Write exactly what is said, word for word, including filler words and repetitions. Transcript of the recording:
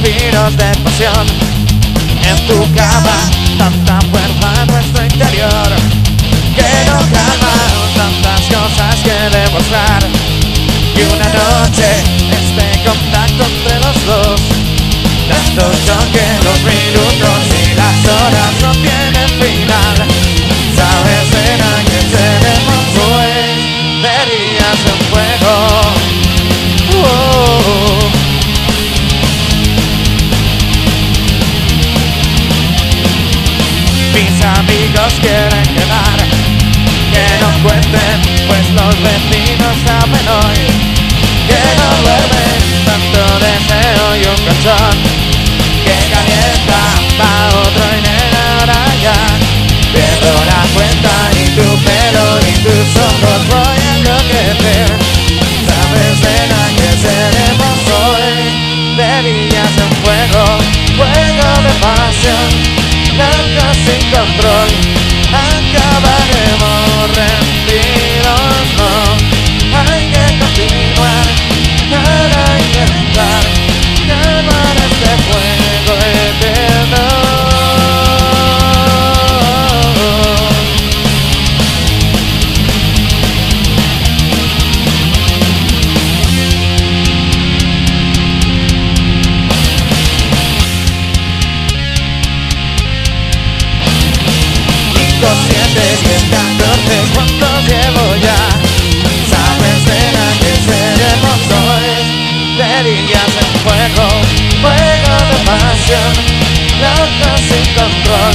suspiros de pasión. En tu cama, tanta fuerza en nuestro interior, que no calma, tantas cosas que demostrar. Y una noche, este contacto entre los dos, tanto choque, los minutos y las horas no tienen final. Sabes, nena, que seremos hoy, verías en fuego. Oh. Mis amigos quieren quedar, que no cuenten, pues los vecinos saben hoy que no duermen, tanto deseo y un colchón que calienta pa' otro y nena ahora ya pierdo la cuenta, y tu pelo y tus ojos voy a enloquecer. Sabes, nena, que seremos hoy, verías en fuego, fuego de pasión, loco sin control, acabaremos rendidos, no, hay que continuar para intentar calmar este fuego eterno. Conscientes que están torces cuántos llevo ya. Sabes, nena, que seremos hoy, verías en fuego, fuego de pasión, loco sin control.